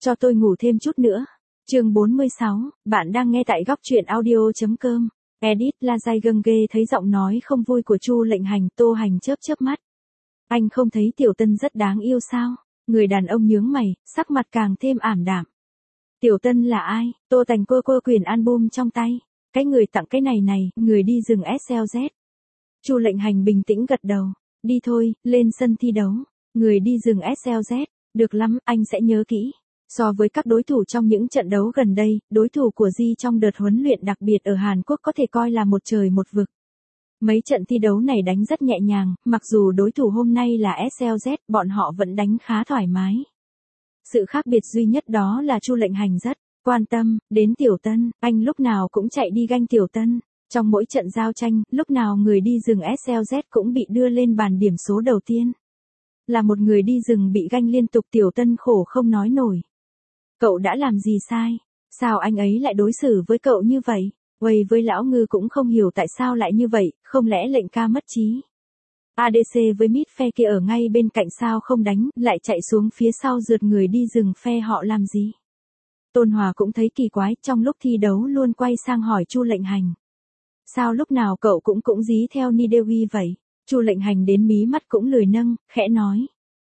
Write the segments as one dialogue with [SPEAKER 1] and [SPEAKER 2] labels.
[SPEAKER 1] cho tôi ngủ thêm chút nữa. Chương 46, bạn đang nghe tại góc truyện audio.com. Edit La Giai Gâng Ghê thấy giọng nói không vui của Chu Lệnh Hành, Tô Hành chớp chớp mắt. Anh không thấy Tiểu Tân rất đáng yêu sao? Người đàn ông nhướng mày, sắc mặt càng thêm ảm đạm. Tiểu Tân là ai? Tô Tành cô quyển album trong tay. Cái người tặng cái này, người đi rừng SLZ. Chu Lệnh Hành bình tĩnh gật đầu. Đi thôi, lên sân thi đấu. Người đi rừng SLZ. Được lắm, anh sẽ nhớ kỹ. So với các đối thủ trong những trận đấu gần đây, đối thủ của Ji trong đợt huấn luyện đặc biệt ở Hàn Quốc có thể coi là một trời một vực. Mấy trận thi đấu này đánh rất nhẹ nhàng, mặc dù đối thủ hôm nay là SLZ, bọn họ vẫn đánh khá thoải mái. Sự khác biệt duy nhất đó là Chu Lệnh Hành rất quan tâm đến Tiểu Tân, anh lúc nào cũng chạy đi ganh Tiểu Tân. Trong mỗi trận giao tranh, lúc nào người đi rừng SLZ cũng bị đưa lên bàn điểm số đầu tiên. Là một người đi rừng bị ganh liên tục, Tiểu Tân khổ không nói nổi. Cậu đã làm gì sai? Sao anh ấy lại đối xử với cậu như vậy? Quay với Lão Ngư cũng không hiểu tại sao lại như vậy, không lẽ lệnh ca mất trí? ADC với mid phe kia ở ngay bên cạnh sao không đánh, lại chạy xuống phía sau rượt người đi rừng phe họ làm gì? Tôn Hòa cũng thấy kỳ quái, trong lúc thi đấu luôn quay sang hỏi Chu Lệnh Hành. Sao lúc nào cậu cũng dí theo Nidewi vậy? Chu Lệnh Hành đến mí mắt cũng lười nâng, khẽ nói.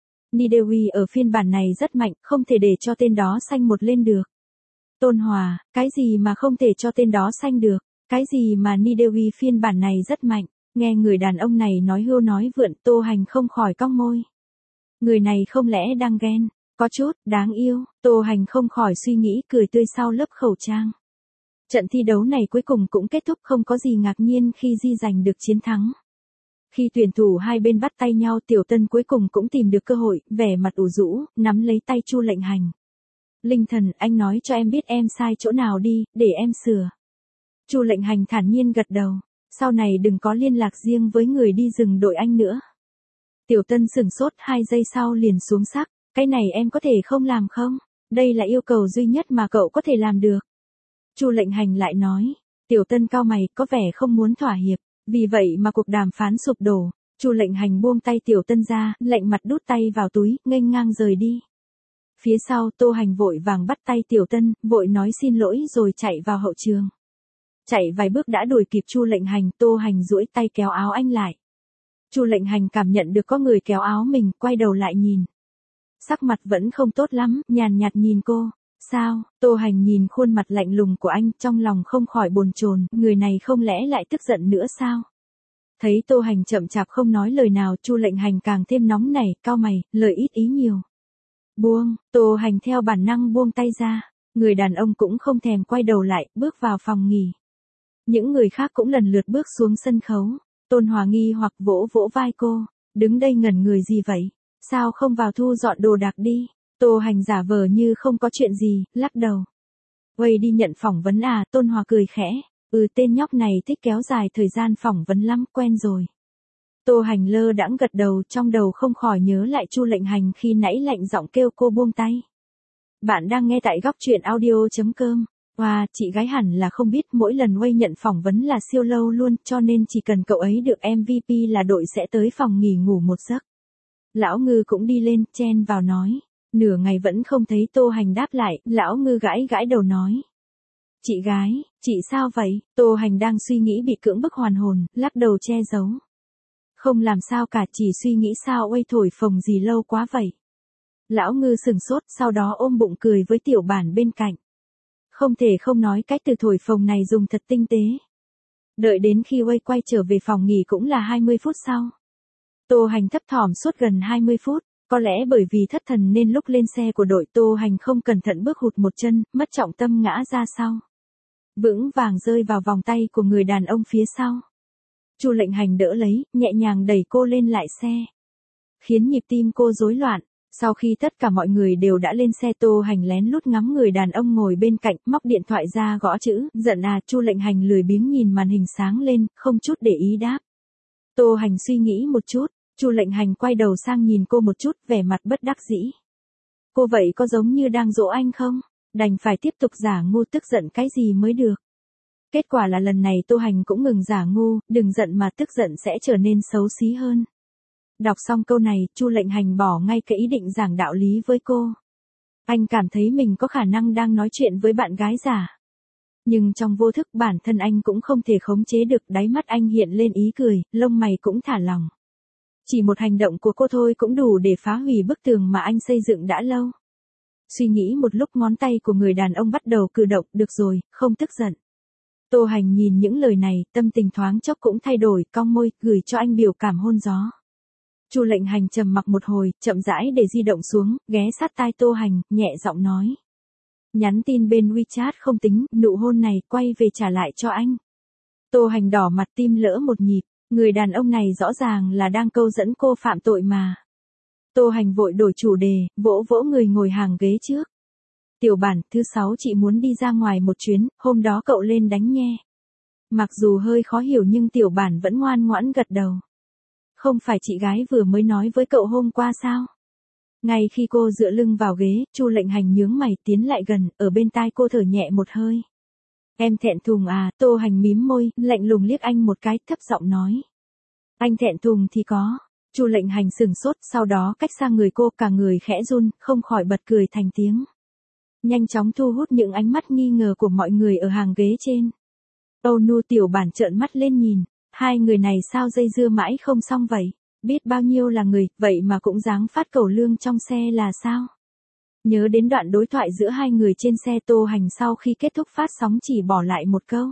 [SPEAKER 1] Nidewi ở phiên bản này rất mạnh, không thể để cho tên đó xanh một lên được. Tôn Hòa, cái gì mà không thể cho tên đó xanh được? Cái gì mà Nidewi phiên bản này rất mạnh? Nghe người đàn ông này nói hưu nói vượn, Tô Hành không khỏi cong môi. Người này không lẽ đang ghen? Có chút, đáng yêu, Tô Hành không khỏi suy nghĩ, cười tươi sau lớp khẩu trang. Trận thi đấu này cuối cùng cũng kết thúc, không có gì ngạc nhiên khi Ji giành được chiến thắng. Khi tuyển thủ hai bên bắt tay nhau, Tiểu Tân cuối cùng cũng tìm được cơ hội, vẻ mặt ủ rũ, nắm lấy tay Chu Lệnh Hành. Linh thần, anh nói cho em biết em sai chỗ nào đi, để em sửa. Chu Lệnh Hành thản nhiên gật đầu. Sau này đừng có liên lạc riêng với người đi rừng đội anh nữa. Tiểu Tân sửng sốt 2 giây sau liền xuống sắc. Cái này em có thể không làm không? Đây là yêu cầu duy nhất mà cậu có thể làm được. Chu Lệnh Hành lại nói. Tiểu Tân cau mày, có vẻ không muốn thỏa hiệp. Vì vậy mà cuộc đàm phán sụp đổ. Chu Lệnh Hành buông tay Tiểu Tân ra, lạnh mặt đút tay vào túi, nghênh ngang rời đi. Phía sau, Tô Hành vội vàng bắt tay Tiểu Tân, vội nói xin lỗi rồi chạy vào hậu trường. Chạy vài bước đã đuổi kịp Chu Lệnh Hành, Tô Hành duỗi tay kéo áo anh lại. Chu Lệnh Hành cảm nhận được có người kéo áo mình, quay đầu lại nhìn. Sắc mặt vẫn không tốt lắm, nhàn nhạt nhìn cô. Sao? Tô Hành nhìn khuôn mặt lạnh lùng của anh, trong lòng không khỏi bồn chồn, người này không lẽ lại tức giận nữa sao? Thấy Tô Hành chậm chạp không nói lời nào, Chu Lệnh Hành càng thêm nóng nảy, cau mày, lời ít ý nhiều. Buông, Tô Hành theo bản năng buông tay ra. Người đàn ông cũng không thèm quay đầu lại, bước vào phòng nghỉ. Những người khác cũng lần lượt bước xuống sân khấu. Tôn Hòa nghi hoặc vỗ vai cô. Đứng đây ngẩn người gì vậy? Sao không vào thu dọn đồ đạc đi? Tô Hành giả vờ như không có chuyện gì, lắc đầu. Quay đi nhận phỏng vấn à? Tôn Hòa cười khẽ. Tên nhóc này thích kéo dài thời gian phỏng vấn lắm, quen rồi. Tô Hành lơ đãng gật đầu, trong đầu không khỏi nhớ lại Chu Lệnh Hành khi nãy lạnh giọng kêu cô buông tay. Bạn đang nghe tại góc truyện audio.com. Wow, chị gái hẳn là không biết mỗi lần Way nhận phỏng vấn là siêu lâu luôn, cho nên chỉ cần cậu ấy được MVP là đội sẽ tới phòng nghỉ ngủ một giấc. Lão Ngư cũng đi lên, chen vào nói. Nửa ngày vẫn không thấy Tô Hành đáp lại, Lão Ngư gãi đầu nói. Chị gái, chị sao vậy? Tô Hành đang suy nghĩ bị cưỡng bức hoàn hồn, lắc đầu che giấu. Không làm sao cả, chỉ suy nghĩ sao Way thổi phồng gì lâu quá vậy. Lão Ngư sừng sốt, sau đó ôm bụng cười với tiểu bản bên cạnh. Không thể không nói cách từ thổi phồng này dùng thật tinh tế. Đợi đến khi Way quay trở về phòng nghỉ cũng là 20 phút sau. Tô Hành thấp thỏm suốt gần 20 phút, có lẽ bởi vì thất thần nên lúc lên xe của đội Tô Hành không cẩn thận bước hụt một chân, mất trọng tâm ngã ra sau. Vững vàng rơi vào vòng tay của người đàn ông phía sau. Chu Lệnh Hành đỡ lấy, nhẹ nhàng đẩy cô lên lại xe. Khiến nhịp tim cô rối loạn. Sau khi tất cả mọi người đều đã lên xe, Tô Hành lén lút ngắm người đàn ông ngồi bên cạnh, móc điện thoại ra gõ chữ, giận à? Chu Lệnh Hành lười biếng nhìn màn hình sáng lên, không chút để ý đáp. Tô Hành suy nghĩ một chút, Chu Lệnh Hành quay đầu sang nhìn cô một chút, vẻ mặt bất đắc dĩ. Cô vậy có giống như đang dỗ anh không? Đành phải tiếp tục giả ngu, tức giận cái gì mới được. Kết quả là lần này Tô Hành cũng ngừng giả ngu, đừng giận mà tức giận sẽ trở nên xấu xí hơn. Đọc xong câu này, Chu Lệnh Hành bỏ ngay cái ý định giảng đạo lý với cô. Anh cảm thấy mình có khả năng đang nói chuyện với bạn gái giả. Nhưng trong vô thức bản thân anh cũng không thể khống chế được, đáy mắt anh hiện lên ý cười, lông mày cũng thả lỏng. Chỉ một hành động của cô thôi cũng đủ để phá hủy bức tường mà anh xây dựng đã lâu. Suy nghĩ một lúc, ngón tay của người đàn ông bắt đầu cử động. Được rồi, không tức giận. Tô Hành nhìn những lời này, tâm tình thoáng chốc cũng thay đổi, cong môi, gửi cho anh biểu cảm hôn gió. Chu Lệnh Hành trầm mặc một hồi, chậm rãi để di động xuống, ghé sát tai Tô Hành, nhẹ giọng nói. Nhắn tin bên WeChat không tính, nụ hôn này quay về trả lại cho anh. Tô Hành đỏ mặt, tim lỡ một nhịp, người đàn ông này rõ ràng là đang câu dẫn cô phạm tội mà. Tô Hành vội đổi chủ đề, vỗ vỗ người ngồi hàng ghế trước. Tiểu Bản, thứ 6 chị muốn đi ra ngoài một chuyến, hôm đó cậu lên đánh nghe. Mặc dù hơi khó hiểu nhưng Tiểu Bản vẫn ngoan ngoãn gật đầu. Không phải chị gái vừa mới nói với cậu hôm qua sao? Ngay khi cô dựa lưng vào ghế, Chu Lệnh Hành nhướng mày tiến lại gần, ở bên tai cô thở nhẹ một hơi. Em thẹn thùng à? Tô Hành mím môi, lạnh lùng liếc anh một cái, thấp giọng nói. Anh thẹn thùng thì có. Chu Lệnh Hành sừng sốt, sau đó cách xa người cô, cả người khẽ run, không khỏi bật cười thành tiếng. Nhanh chóng thu hút những ánh mắt nghi ngờ của mọi người ở hàng ghế trên. Âu Nu Tiểu Bản trợn mắt lên nhìn, hai người này sao dây dưa mãi không xong vậy? Biết bao nhiêu là người, vậy mà cũng dáng phát cẩu lương trong xe là sao? Nhớ đến đoạn đối thoại giữa hai người trên xe, Tô Hành sau khi kết thúc phát sóng chỉ bỏ lại một câu.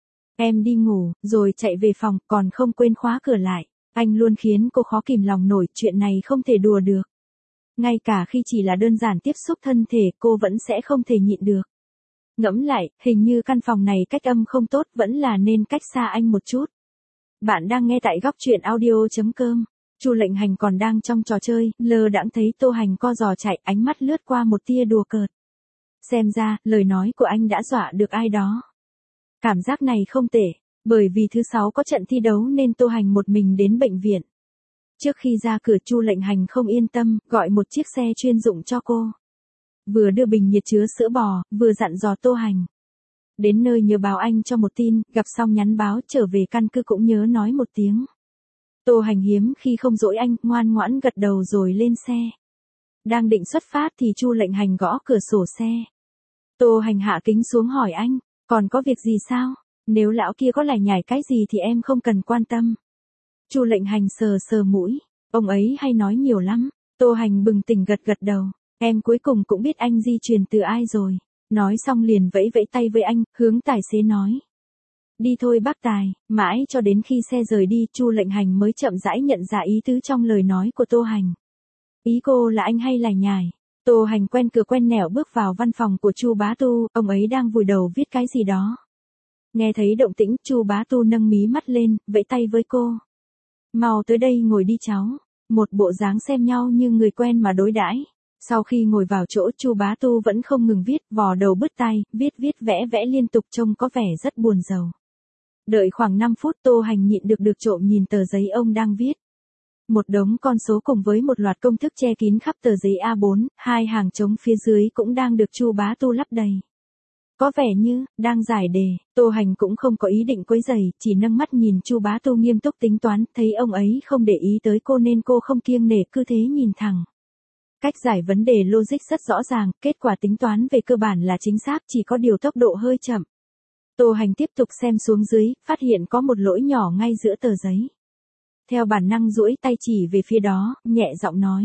[SPEAKER 1] Em đi ngủ, rồi chạy về phòng, còn không quên khóa cửa lại. Anh luôn khiến cô khó kìm lòng nổi, chuyện này không thể đùa được. Ngay cả khi chỉ là đơn giản tiếp xúc thân thể, cô vẫn sẽ không thể nhịn được. Ngẫm lại, hình như căn phòng này cách âm không tốt, vẫn là nên cách xa anh một chút. Bạn đang nghe tại góc truyện audio.com. Chu Lệnh Hành còn đang trong trò chơi, lơ đãng thấy Tô Hành co giò chạy, ánh mắt lướt qua một tia đùa cợt. Xem ra, lời nói của anh đã dọa được ai đó. Cảm giác này không tệ, bởi vì thứ 6 có trận thi đấu nên Tô Hành một mình đến bệnh viện. Trước khi ra cửa, Chu Lệnh Hành không yên tâm, gọi một chiếc xe chuyên dụng cho cô. Vừa đưa bình nhiệt chứa sữa bò, vừa dặn dò Tô Hành. Đến nơi nhớ báo anh cho một tin, gặp xong nhắn báo, trở về căn cứ cũng nhớ nói một tiếng. Tô Hành hiếm khi không dỗi anh, ngoan ngoãn gật đầu rồi lên xe. Đang định xuất phát thì Chu Lệnh Hành gõ cửa sổ xe. Tô Hành hạ kính xuống hỏi anh, còn có việc gì sao? Nếu lão kia có lải nhải cái gì thì em không cần quan tâm. Chu Lệnh Hành sờ sờ mũi, ông ấy hay nói nhiều lắm. Tô Hành bừng tỉnh gật gật đầu, em cuối cùng cũng biết anh di truyền từ ai rồi. Nói xong liền vẫy vẫy tay với anh, hướng tài xế nói. Đi thôi bác Tài. Mãi cho đến khi xe rời đi, Chu Lệnh Hành mới chậm rãi nhận ra ý tứ trong lời nói của Tô Hành. Ý cô là anh hay lải nhải? Tô Hành quen cửa quen nẻo bước vào văn phòng của Chu Bá Tu, ông ấy đang vùi đầu viết cái gì đó. Nghe thấy động tĩnh, Chu Bá Tu nâng mí mắt lên, vẫy tay với cô. Mau tới đây ngồi đi cháu. Một bộ dáng xem nhau như người quen mà đối đãi. Sau khi ngồi vào chỗ, Chu Bá Tu vẫn không ngừng viết, vò đầu bứt tai, viết vẽ vẽ liên tục, trông có vẻ rất buồn rầu. Đợi khoảng 5 phút, Tô Hành nhịn được trộm nhìn tờ giấy ông đang viết. Một đống con số cùng với một loạt công thức che kín khắp tờ giấy A4, hai hàng trống phía dưới cũng đang được Chu Bá Tu lấp đầy. Có vẻ như đang giải đề. Tô Hành cũng không có ý định quấy rầy, chỉ nâng mắt nhìn Chu Bá Tu nghiêm túc tính toán, thấy ông ấy không để ý tới cô nên cô không kiêng nể, cứ thế nhìn thẳng. Cách giải vấn đề logic rất rõ ràng, kết quả tính toán về cơ bản là chính xác, chỉ có điều tốc độ hơi chậm. Tô Hành tiếp tục xem xuống dưới, phát hiện có một lỗi nhỏ ngay giữa tờ giấy. Theo bản năng duỗi tay chỉ về phía đó, nhẹ giọng nói.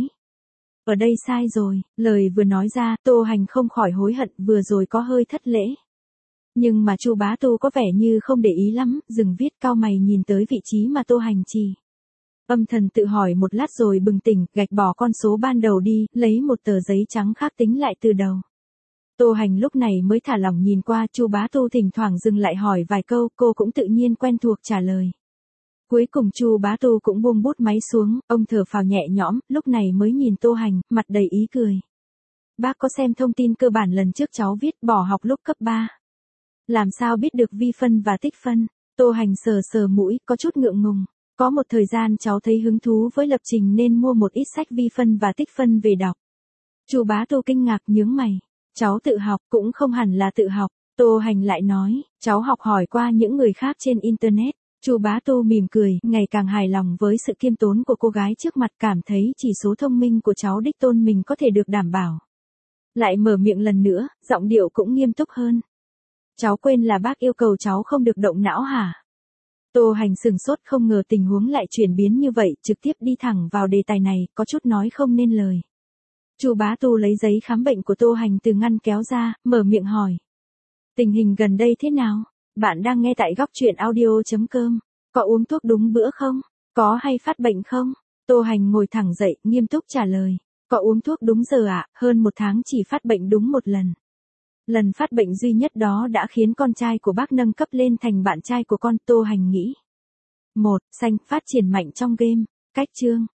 [SPEAKER 1] Ở đây sai rồi. Lời vừa nói ra, Tô Hành không khỏi hối hận, vừa rồi có hơi thất lễ. Nhưng mà Chu Bá Tu có vẻ như không để ý lắm, dừng viết, cau mày nhìn tới vị trí mà Tô Hành chỉ. Âm thầm tự hỏi một lát rồi bừng tỉnh, gạch bỏ con số ban đầu đi, lấy một tờ giấy trắng khác tính lại từ đầu. Tô Hành lúc này mới thả lỏng nhìn qua, Chu Bá Tu thỉnh thoảng dừng lại hỏi vài câu, cô cũng tự nhiên quen thuộc trả lời. Cuối cùng Chu Bá Tu cũng buông bút máy xuống, ông thở phào nhẹ nhõm, lúc này mới nhìn Tô Hành, mặt đầy ý cười. Bác có xem thông tin cơ bản lần trước cháu viết, bỏ học lúc cấp 3. Làm sao biết được vi phân và tích phân? Tô Hành sờ sờ mũi, có chút ngượng ngùng. Có một thời gian cháu thấy hứng thú với lập trình nên mua một ít sách vi phân và tích phân về đọc. Chu Bá Tu kinh ngạc nhướng mày. Cháu tự học, cũng không hẳn là tự học. Tô Hành lại nói, cháu học hỏi qua những người khác trên Internet. Chu Bá Tu mỉm cười, ngày càng hài lòng với sự khiêm tốn của cô gái trước mặt, cảm thấy chỉ số thông minh của cháu đích tôn mình có thể được đảm bảo. Lại mở miệng lần nữa, giọng điệu cũng nghiêm túc hơn. Cháu quên là bác yêu cầu cháu không được động não hả? Tô Hành sửng sốt không ngờ tình huống lại chuyển biến như vậy, trực tiếp đi thẳng vào đề tài này, có chút nói không nên lời. Chu Bá Tu lấy giấy khám bệnh của Tô Hành từ ngăn kéo ra, mở miệng hỏi. Tình hình gần đây thế nào? Bạn đang nghe tại góc truyện audio.com. Có uống thuốc đúng bữa không? Có hay phát bệnh không? Tô Hành ngồi thẳng dậy, nghiêm túc trả lời. Có uống thuốc đúng giờ ạ, hơn 1 tháng chỉ phát bệnh đúng 1 lần. Lần phát bệnh duy nhất đó đã khiến con trai của bác nâng cấp lên thành bạn trai của con. Tô Hành nghĩ. 1. Xanh, phát triển mạnh trong game. Cách chương.